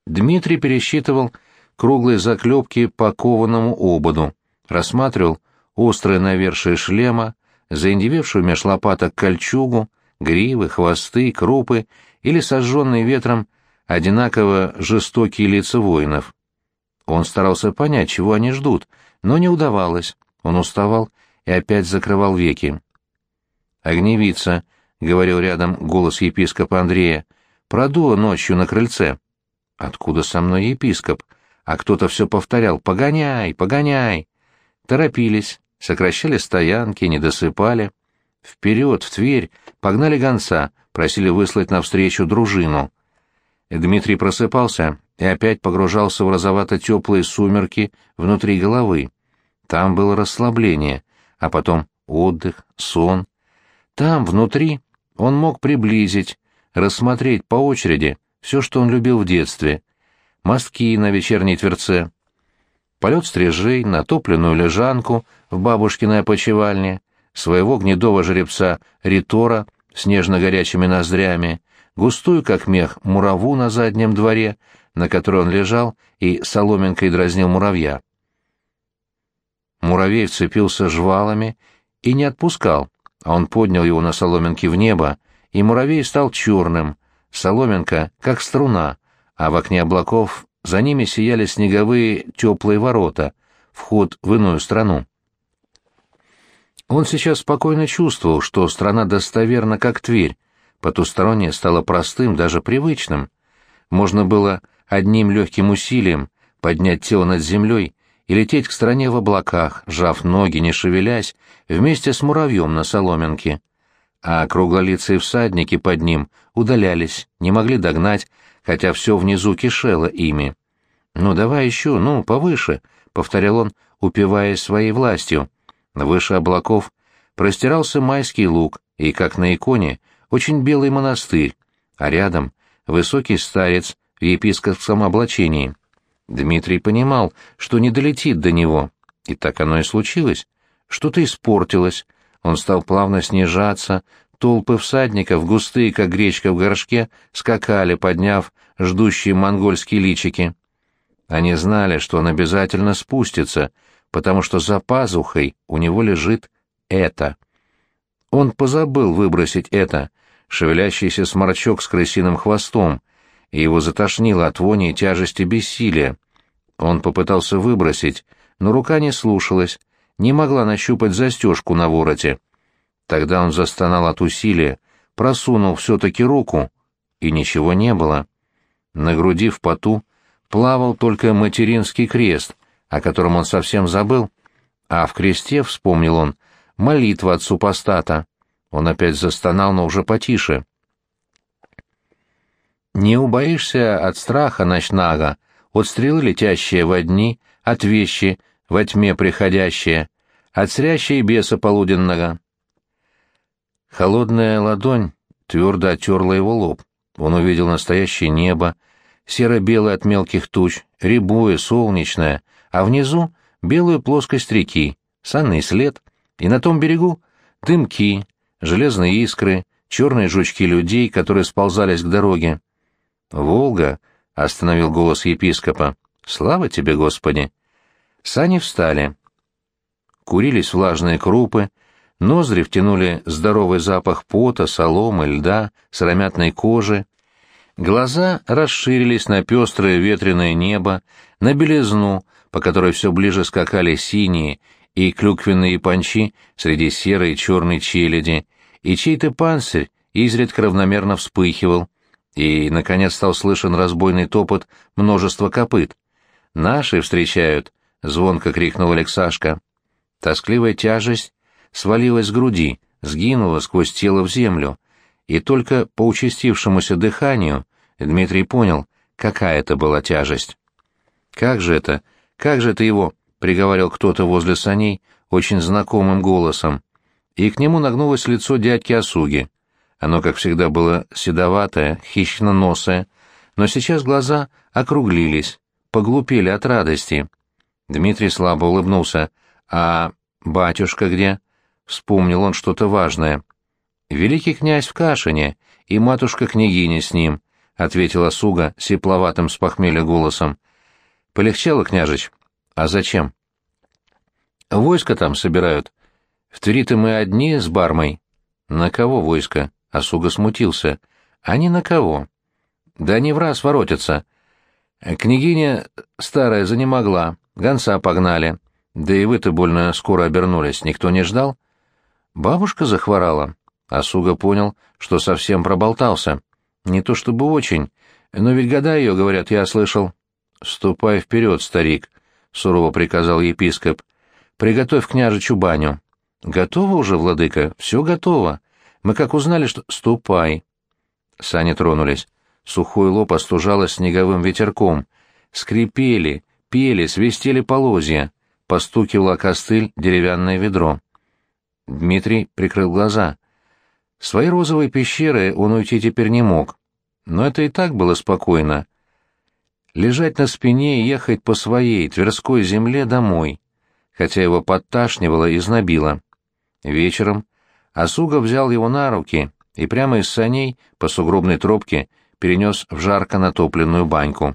Дмитрий пересчитывал круглые заклепки по кованому ободу, рассматривал острое навершие шлема, заиндевевшую меж лопаток кольчугу, гривы, хвосты, крупы или сожженные ветром одинаково жестокие лица воинов. Он старался понять, чего они ждут, но не удавалось. Он уставал и опять закрывал веки. «Огневица», — говорил рядом голос епископа Андрея, — «продула ночью на крыльце». Откуда со мной епископ? А кто-то все повторял: «Погоняй, погоняй!» Торопились, сокращали стоянки, не досыпали. Вперед, в Тверь, погнали гонца, просили выслать навстречу дружину. Дмитрий просыпался и опять погружался в розовато-теплые сумерки внутри головы. Там было расслабление, а потом отдых, сон. Там, внутри, он мог приблизить, рассмотреть по очереди все, что он любил в детстве. Мостки на вечерней Тверце, полет стрижей, натопленную лежанку в бабушкиной опочивальне, своего гнедого жеребца Ритора с нежно-горячими ноздрями, густую, как мех, мураву на заднем дворе, на которой он лежал и соломинкой дразнил муравья. Муравей вцепился жвалами и не отпускал, а он поднял его на соломинке в небо, и муравей стал черным, соломинка как струна, а в окне облаков за ними сияли снеговые теплые ворота, вход в иную страну. Он сейчас спокойно чувствовал, что страна достоверна, как Тверь, потустороннее стало простым, даже привычным. Можно было одним легким усилием поднять тело над землей и лететь к стране в облаках, сжав ноги, не шевелясь, вместе с муравьем на соломинке. А круглолицые всадники под ним удалялись, не могли догнать, хотя все внизу кишело ими. «Ну, давай еще, ну, повыше», — повторял он, упиваясь своей властью. Выше облаков простирался майский луг и, как на иконе, очень белый монастырь, а рядом высокий старец в епископском облачении. Дмитрий понимал, что не долетит до него, и так оно и случилось. Что-то испортилось, он стал плавно снижаться, толпы всадников, густые, как гречка в горшке, скакали, подняв ждущие монгольские личики. Они знали, что он обязательно спустится, потому что за пазухой у него лежит это. Он позабыл выбросить это, шевелящийся сморчок с крысиным хвостом, и его затошнило от вони и тяжести бессилия. Он попытался выбросить, но рука не слушалась, не могла нащупать застежку на вороте. Тогда он застонал от усилия, просунул все-таки руку, и ничего не было. На груди в поту плавал только материнский крест, о котором он совсем забыл, а в кресте, вспомнил он, молитва от супостата. Он опять застонал, но уже потише. «Не убоишься от страха ночнага, от стрелы, летящие во дни, от вещи, во тьме приходящие, от срящей беса полуденного». Холодная ладонь твердо оттерла его лоб. Он увидел настоящее небо, серо-белое от мелких туч, рябое, солнечное, а внизу белую плоскость реки, санный след, и на том берегу дымки, железные искры, черные жучки людей, которые сползались к дороге. «Волга!» — остановил голос епископа. «Слава тебе, Господи!» Сани встали. Курились влажные крупы, ноздри втянули здоровый запах пота, соломы, льда, сыромятной кожи. Глаза расширились на пестрое ветреное небо, на белизну, по которой все ближе скакали синие и клюквенные панчи среди серой и черной челяди, и чей-то панцирь изредка равномерно вспыхивал, и, наконец, стал слышен разбойный топот множества копыт. «Наши встречают!» — звонко крикнул Алексашка. Тоскливая тяжесть свалилась с груди, сгинула сквозь тело в землю, и только по участившемуся дыханию Дмитрий понял, какая это была тяжесть. Как же это его?» — приговаривал кто-то возле саней очень знакомым голосом, и к нему нагнулось лицо дядьки Осуги. Оно, как всегда, было седоватое, хищно-носое, но сейчас глаза округлились, поглупели от радости. Дмитрий слабо улыбнулся. «А батюшка где?» — вспомнил он что-то важное. «Великий князь в Кашине, и матушка-княгиня с ним», — ответила Суга сипловатым с похмелья голосом. Полегчало, княжич? А зачем? Войско там собирают. В Твери-то мы одни с Бармой. На кого войско? Осуга смутился. А не на кого. Да они в раз воротятся. Княгиня старая занемогла, гонца погнали. Да и вы-то больно скоро обернулись, никто не ждал? Бабушка захворала. Осуга понял, что совсем проболтался. Не то чтобы очень, но ведь года ее, говорят, я слышал. «Ступай вперед, старик», — сурово приказал епископ. «Приготовь княжичу баню». «Готово уже, владыка? Все готово. Мы как узнали, что...» «Ступай». Сани тронулись. Сухой лоб остужало снеговым ветерком. Скрипели, пели, свистели полозья. Постукивало костыль деревянное ведро. Дмитрий прикрыл глаза. Своей розовой пещеры он уйти теперь не мог. Но это и так было спокойно. Лежать на спине и ехать по своей Тверской земле домой, хотя его подташнивало и знобило. Вечером Осуга взял его на руки и прямо из саней по сугробной тропке перенес в жарко натопленную баньку.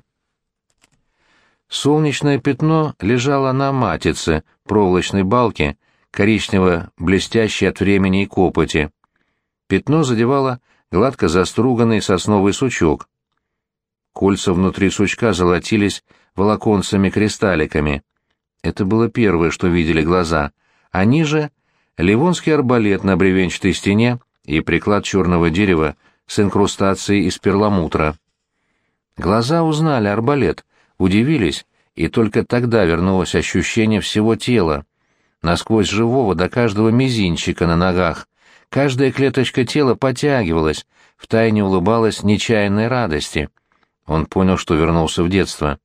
Солнечное пятно лежало на матице, проволочной балке, коричнево-блестящей от времени и копоти. Пятно задевало гладко заструганный сосновый сучок. Кольца внутри сучка золотились волоконцами-кристалликами. Это было первое, что видели глаза, а ниже — ливонский арбалет на бревенчатой стене и приклад черного дерева с инкрустацией из перламутра. Глаза узнали арбалет, удивились, и только тогда вернулось ощущение всего тела, насквозь живого до каждого мизинчика на ногах. Каждая клеточка тела потягивалась, втайне улыбалась нечаянной радости. Он понял, что вернулся в детство.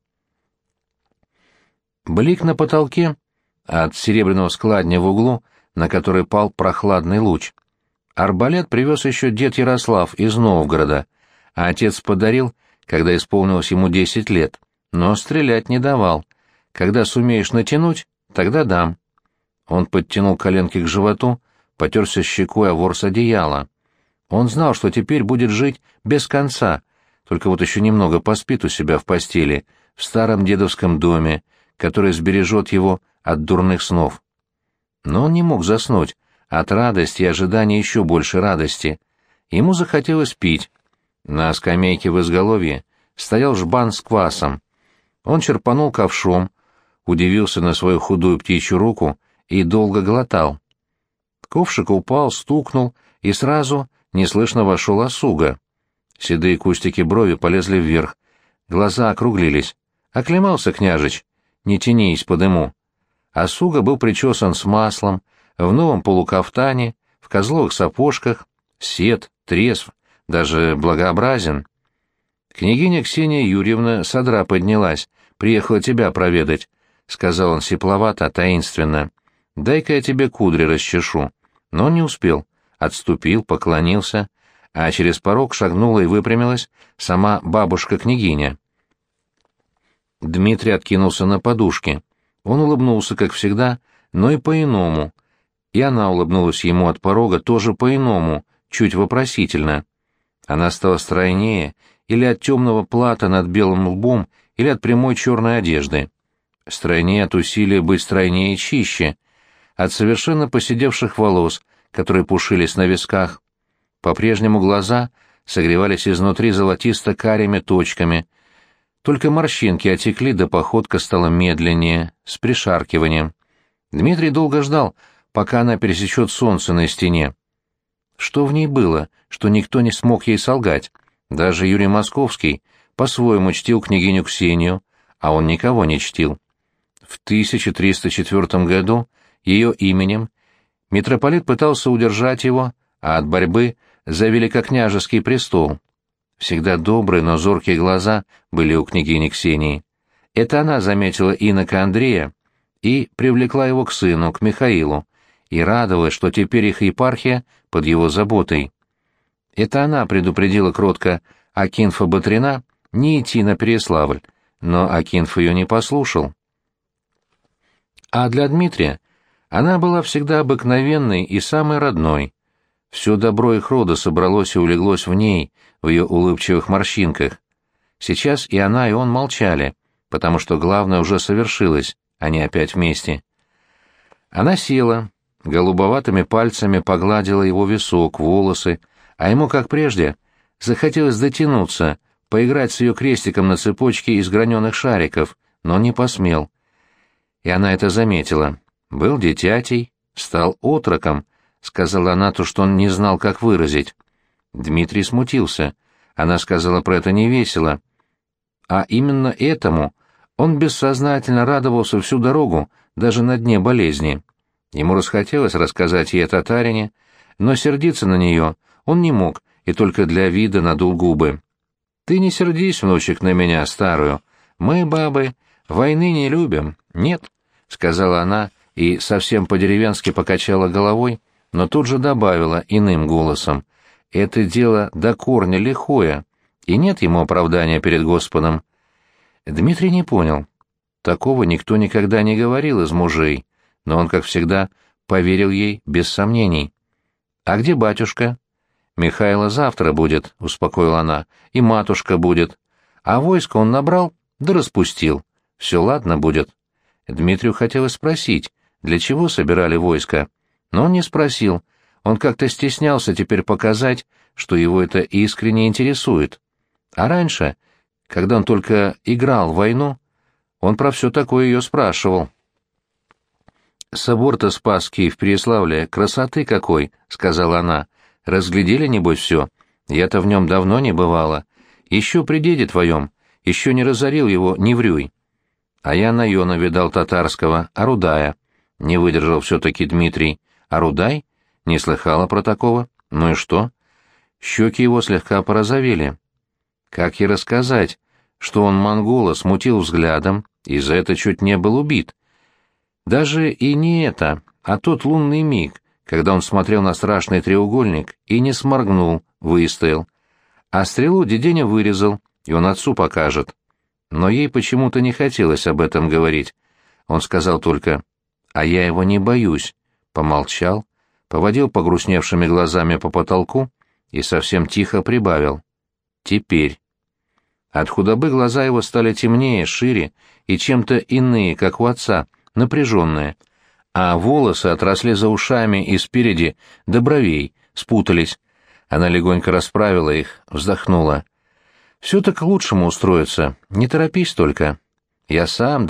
Блик на потолке от серебряного складня в углу, на который пал прохладный луч. Арбалет привез еще дед Ярослав из Новгорода, а отец подарил, когда исполнилось ему 10 лет, но стрелять не давал. Когда сумеешь натянуть, тогда дам. Он подтянул коленки к животу, потерся щекой о ворс одеяла. Он знал, что теперь будет жить без конца, только вот еще немного поспит у себя в постели, в старом дедовском доме, который сбережет его от дурных снов. Но он не мог заснуть, от радости и ожидания еще больше радости. Ему захотелось пить. На скамейке в изголовье стоял жбан с квасом. Он черпанул ковшом, удивился на свою худую птичью руку и долго глотал. Ковшик упал, стукнул, и сразу неслышно вошел Осуга. Седые кустики брови полезли вверх, глаза округлились. Оклемался княжич, не тянись по дыму. Осуга был причесан с маслом, в новом полукафтане, в козловых сапожках, сед, трезв, даже благообразен. «Княгиня Ксения Юрьевна с одра поднялась, приехала тебя проведать», — сказал он сипловато, таинственно. «Дай-ка я тебе кудри расчешу». Но он не успел, отступил, поклонился, а через порог шагнула и выпрямилась сама бабушка-княгиня. Дмитрий откинулся на подушке. Он улыбнулся, как всегда, но и по-иному. И она улыбнулась ему от порога тоже по-иному, чуть вопросительно. Она стала стройнее, или от темного плата над белым лбом, или от прямой черной одежды. Стройнее от усилия быть стройнее и чище, от совершенно поседевших волос, которые пушились на висках. По-прежнему глаза согревались изнутри золотисто-карими точками, только морщинки отекли, да походка стала медленнее, с пришаркиванием. Дмитрий долго ждал, пока она пересечет солнце на стене. Что в ней было, что никто не смог ей солгать? Даже Юрий Московский по-своему чтил княгиню Ксению, а он никого не чтил. В 1304 году ее именем митрополит пытался удержать его от борьбы за великокняжеский престол. Всегда добрые, но зоркие глаза были у княгини Ксении. Это она заметила инока Андрея и привлекла его к сыну, к Михаилу, и радовалась, что теперь их епархия под его заботой. Это она предупредила кротко Акинфа Батрина не идти на Переславль, но Акинф ее не послушал. А для Дмитрия она была всегда обыкновенной и самой родной. Все добро их рода собралось и улеглось в ней, в ее улыбчивых морщинках. Сейчас и она, и он молчали, потому что главное уже совершилось, они опять вместе. Она села, голубоватыми пальцами погладила его висок, волосы, а ему, как прежде, захотелось дотянуться, поиграть с ее крестиком на цепочке из граненых шариков, но не посмел. И она это заметила. Был дитятей, стал отроком, сказала она то, что он не знал, как выразить. Дмитрий смутился. Она сказала про это невесело. А именно этому он бессознательно радовался всю дорогу, даже на дне болезни. Ему расхотелось рассказать ей о татарине, но сердиться на нее он не мог и только для вида надул губы. «Ты не сердись, внучек, на меня, старую. Мы, бабы, войны не любим, нет», — сказала она и совсем по-деревенски покачала головой, но тут же добавила иным голосом: «Это дело до корня лихое, и нет ему оправдания перед Господом». Дмитрий не понял. Такого никто никогда не говорил из мужей, но он, как всегда, поверил ей без сомнений. «А где батюшка?» «Михайло завтра будет», — успокоила она, — «и матушка будет. А войско он набрал, да распустил. Все ладно будет». Дмитрию хотелось спросить, для чего собирали войско, но он не спросил. Он как-то стеснялся теперь показать, что его это искренне интересует. А раньше, когда он только играл в войну, он про все такое ее спрашивал. «Собор-то Спасский в Переславле красоты какой», — сказала она. «Разглядели, небось, все? Я-то в нем давно не бывала. Еще при деде твоем, еще не разорил его Неврюй. А я Найона видал татарского, Арудая». Не выдержал все-таки Дмитрий. «Арудай? Не слыхала про такого? Ну и что?» Щеки его слегка порозовели. Как ей рассказать, что он монгола смутил взглядом и за это чуть не был убит? Даже и не это, а тот лунный миг, когда он смотрел на страшный треугольник и не сморгнул, выстоял. А стрелу деденя вырезал, и он отцу покажет. Но ей почему-то не хотелось об этом говорить. Он сказал только: «А я его не боюсь», помолчал, поводил погрустневшими глазами по потолку и совсем тихо прибавил: «Теперь». От худобы глаза его стали темнее, шире и чем-то иные, как у отца, напряженные, а волосы отросли за ушами и спереди до бровей, спутались. Она легонько расправила их, вздохнула. «Все-то к лучшему устроится, не торопись только. Я сам,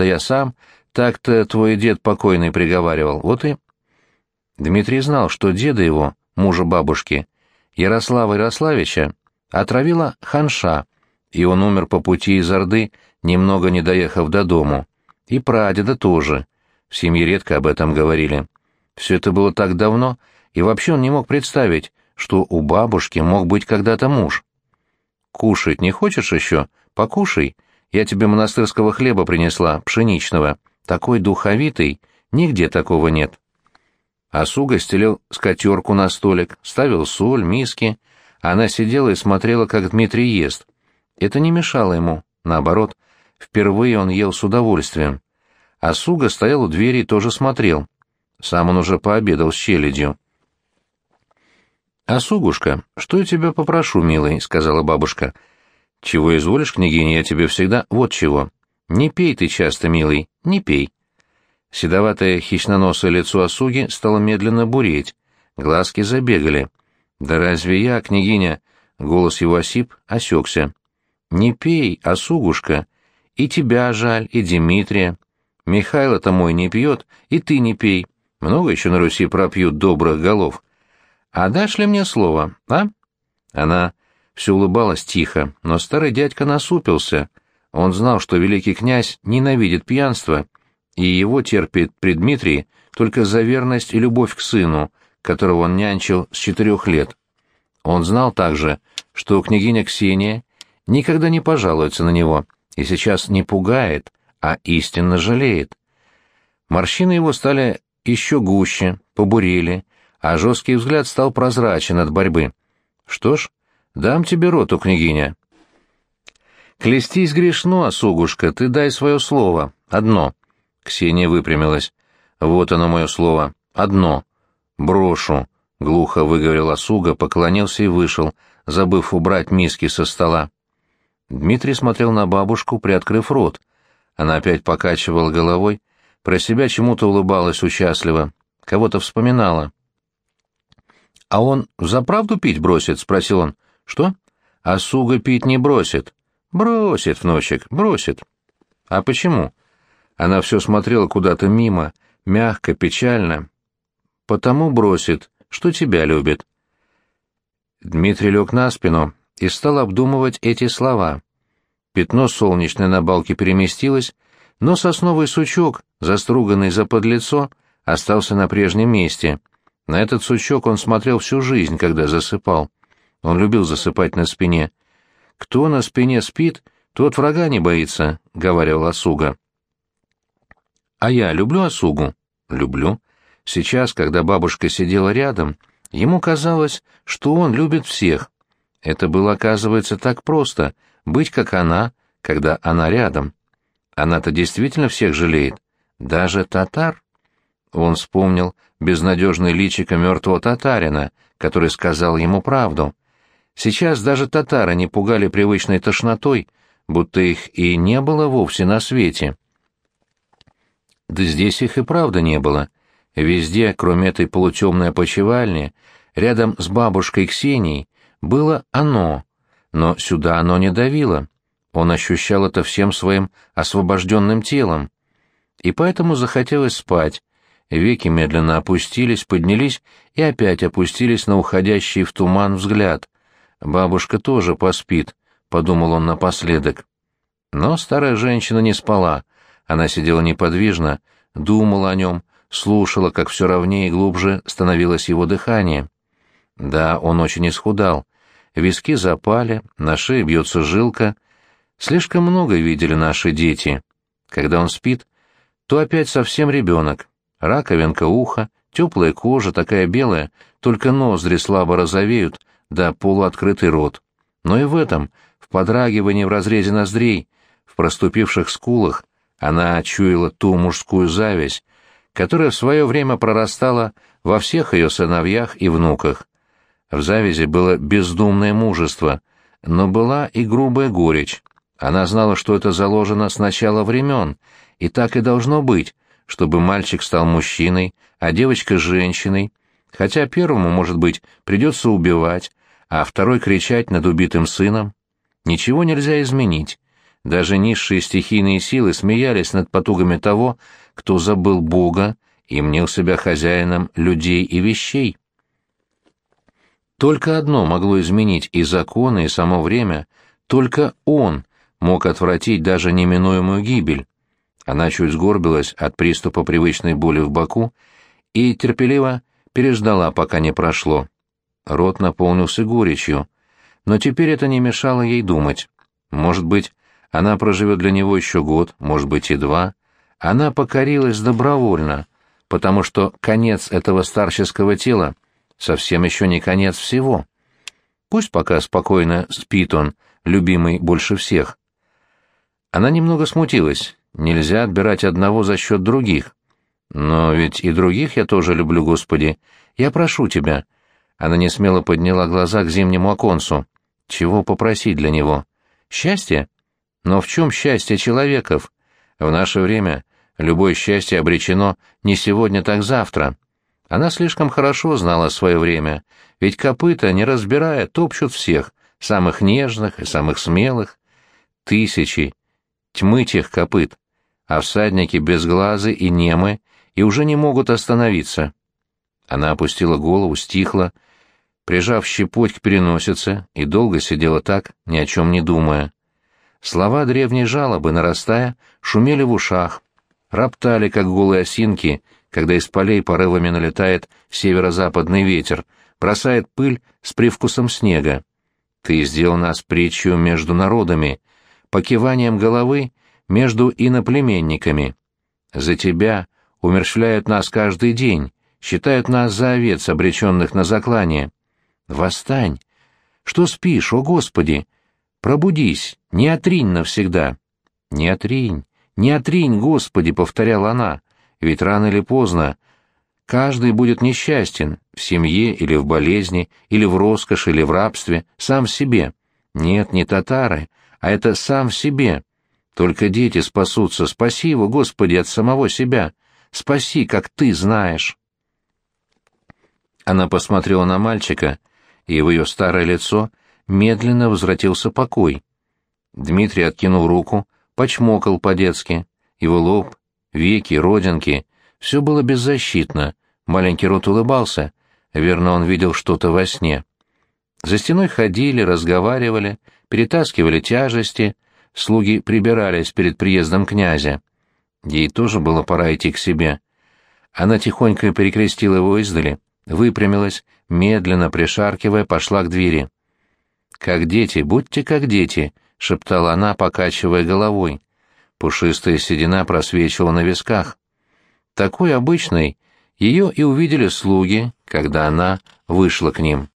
так-то твой дед покойный приговаривал, вот и...» Дмитрий знал, что деда его, мужа бабушки, Ярослава Ярославича, отравила ханша, и он умер по пути из Орды, немного не доехав до дому. И прадеда тоже. В семье редко об этом говорили. Все это было так давно, и вообще он не мог представить, что у бабушки мог быть когда-то муж. «Кушать не хочешь еще? Покушай. Я тебе монастырского хлеба принесла, пшеничного. Такой духовитый, нигде такого нет». Осуга стелил скатерку на столик, ставил соль, миски. Она сидела и смотрела, как Дмитрий ест. Это не мешало ему, наоборот. Впервые он ел с удовольствием. Осуга стоял у двери и тоже смотрел. Сам он уже пообедал с челядью. «Осугушка, что я тебя попрошу, милый?» — сказала бабушка. «Чего изволишь, княгиня, я тебе всегда... Вот чего. Не пей ты часто, милый, не пей». Седоватое хищноносое лицо Осуги стало медленно буреть. Глазки забегали. «Да разве я, княгиня?» — голос его осип, осекся. «Не пей, Осугушка. И тебя жаль, и Дмитрия. Михайло-то мой не пьет, и ты не пей. Много еще на Руси пропьют добрых голов. А дашь ли мне слово, а?» Она все улыбалась тихо, но старый дядька насупился. Он знал, что великий князь ненавидит пьянство, и его терпит при Дмитрии только за верность и любовь к сыну, которого он нянчил с 4 лет. Он знал также, что княгиня Ксения никогда не пожалуется на него, и сейчас не пугает, а истинно жалеет. Морщины его стали еще гуще, побурели, а жесткий взгляд стал прозрачен от борьбы. «Что ж, дам тебе роту, княгиня». «Клестись грешно, Осугушка, ты дай свое слово. Одно». Ксения выпрямилась. «Вот оно мое слово. Одно. Брошу. глухо выговорил Осуга, поклонился и вышел, забыв убрать миски со стола. Дмитрий смотрел на бабушку, приоткрыв рот. Она опять покачивала головой, про себя чему-то улыбалась участливо, кого-то вспоминала. «А он взаправду пить бросит?» — спросил он. «Что?» «Осуга пить не бросит». «Бросит, внучек, бросит». «А почему?» Она все смотрела куда-то мимо, мягко, печально. «Потому бросит, что тебя любит». Дмитрий лег на спину и стал обдумывать эти слова. Пятно солнечное на балке переместилось, но сосновый сучок, заструганный за подлицо, остался на прежнем месте. На этот сучок он смотрел всю жизнь, когда засыпал. Он любил засыпать на спине. «Кто на спине спит, тот врага не боится», — говорил Осуга. «А я люблю Осугу?» «Люблю». Сейчас, когда бабушка сидела рядом, ему казалось, что он любит всех. Это было, оказывается, так просто — быть как она, когда она рядом. Она-то действительно всех жалеет, даже татар. Он вспомнил безнадежное личико мертвого татарина, который сказал ему правду. Сейчас даже татары не пугали привычной тошнотой, будто их и не было вовсе на свете. Да здесь их и правда не было. Везде, кроме этой полутемной опочивальни, рядом с бабушкой Ксенией, было оно, но сюда оно не давило. Он ощущал это всем своим освобожденным телом. И поэтому захотелось спать. Веки медленно опустились, поднялись и опять опустились на уходящий в туман взгляд. «Бабушка тоже поспит», — подумал он напоследок. Но старая женщина не спала. Она сидела неподвижно, думала о нем, слушала, как все ровнее и глубже становилось его дыхание. Да, он очень исхудал. Виски запали, на шее бьется жилка. Слишком много видели наши дети. Когда он спит, то опять совсем ребенок. Раковинка уха, теплая кожа, такая белая, только ноздри слабо розовеют, да полуоткрытый рот. Но и в этом, в подрагивании в разрезе ноздрей, в проступивших скулах, она чуяла ту мужскую зависть, которая в свое время прорастала во всех ее сыновьях и внуках. В завязи было бездумное мужество, но была и грубая горечь. Она знала, что это заложено с начала времен, и так и должно быть, чтобы мальчик стал мужчиной, а девочка — женщиной, хотя первому, может быть, придется убивать, а второй кричать над убитым сыном. Ничего нельзя изменить. Даже низшие стихийные силы смеялись над потугами того, кто забыл Бога и мнил себя хозяином людей и вещей. Только одно могло изменить и законы, и само время, только он мог отвратить даже неминуемую гибель. Она чуть сгорбилась от приступа привычной боли в боку и терпеливо переждала, пока не прошло. Рот наполнился горечью, но теперь это не мешало ей думать. Может быть, она проживет для него еще год, может быть, и два. Она покорилась добровольно, потому что конец этого старческого тела совсем еще не конец всего. Пусть пока спокойно спит он, любимый больше всех. Она немного смутилась. Нельзя отбирать одного за счет других. Но ведь и других я тоже люблю, Господи. Я прошу тебя. Она несмело подняла глаза к зимнему оконцу. Чего попросить для него? Счастье? Но в чем счастье человеков? В наше время любое счастье обречено не сегодня, так завтра. Она слишком хорошо знала свое время, ведь копыта, не разбирая, топчут всех, самых нежных и самых смелых. Тысячи, тьмы тех копыт, а всадники безглазы и немы и уже не могут остановиться. Она опустила голову, стихла, прижав щепоть к переносице, и долго сидела так, ни о чем не думая. Слова древней жалобы, нарастая, шумели в ушах, роптали, как голые осинки, когда из полей порывами налетает северо-западный ветер, бросает пыль с привкусом снега. Ты сделал нас притчью между народами, покиванием головы между иноплеменниками. За тебя умерщвляют нас каждый день, считают нас за овец, обреченных на заклание. Восстань! Что спишь, о Господи? Пробудись, не отринь навсегда. Не отринь, не отринь, Господи, — повторяла она, — ведь рано или поздно каждый будет несчастен, В семье или в болезни, или в роскоши, или в рабстве, сам в себе. Нет, не татары, а это сам в себе. Только дети спасутся, спаси его, Господи, от самого себя. Спаси, как ты знаешь. Она посмотрела на мальчика, и в ее старое лицо медленно возвратился покой. Дмитрий откинул руку, почмокал по-детски. Его лоб, веки, родинки — все было беззащитно. Маленький рот улыбался. Верно, он видел что-то во сне. За стеной ходили, разговаривали, перетаскивали тяжести, слуги прибирались перед приездом князя. Ей тоже было пора идти к себе. Она тихонько перекрестила его издали, выпрямилась, медленно пришаркивая, пошла к двери. «Как дети, будьте как дети», — шептала она, покачивая головой. Пушистая седина просвечивала на висках. Такой обычной ее и увидели слуги, когда она вышла к ним.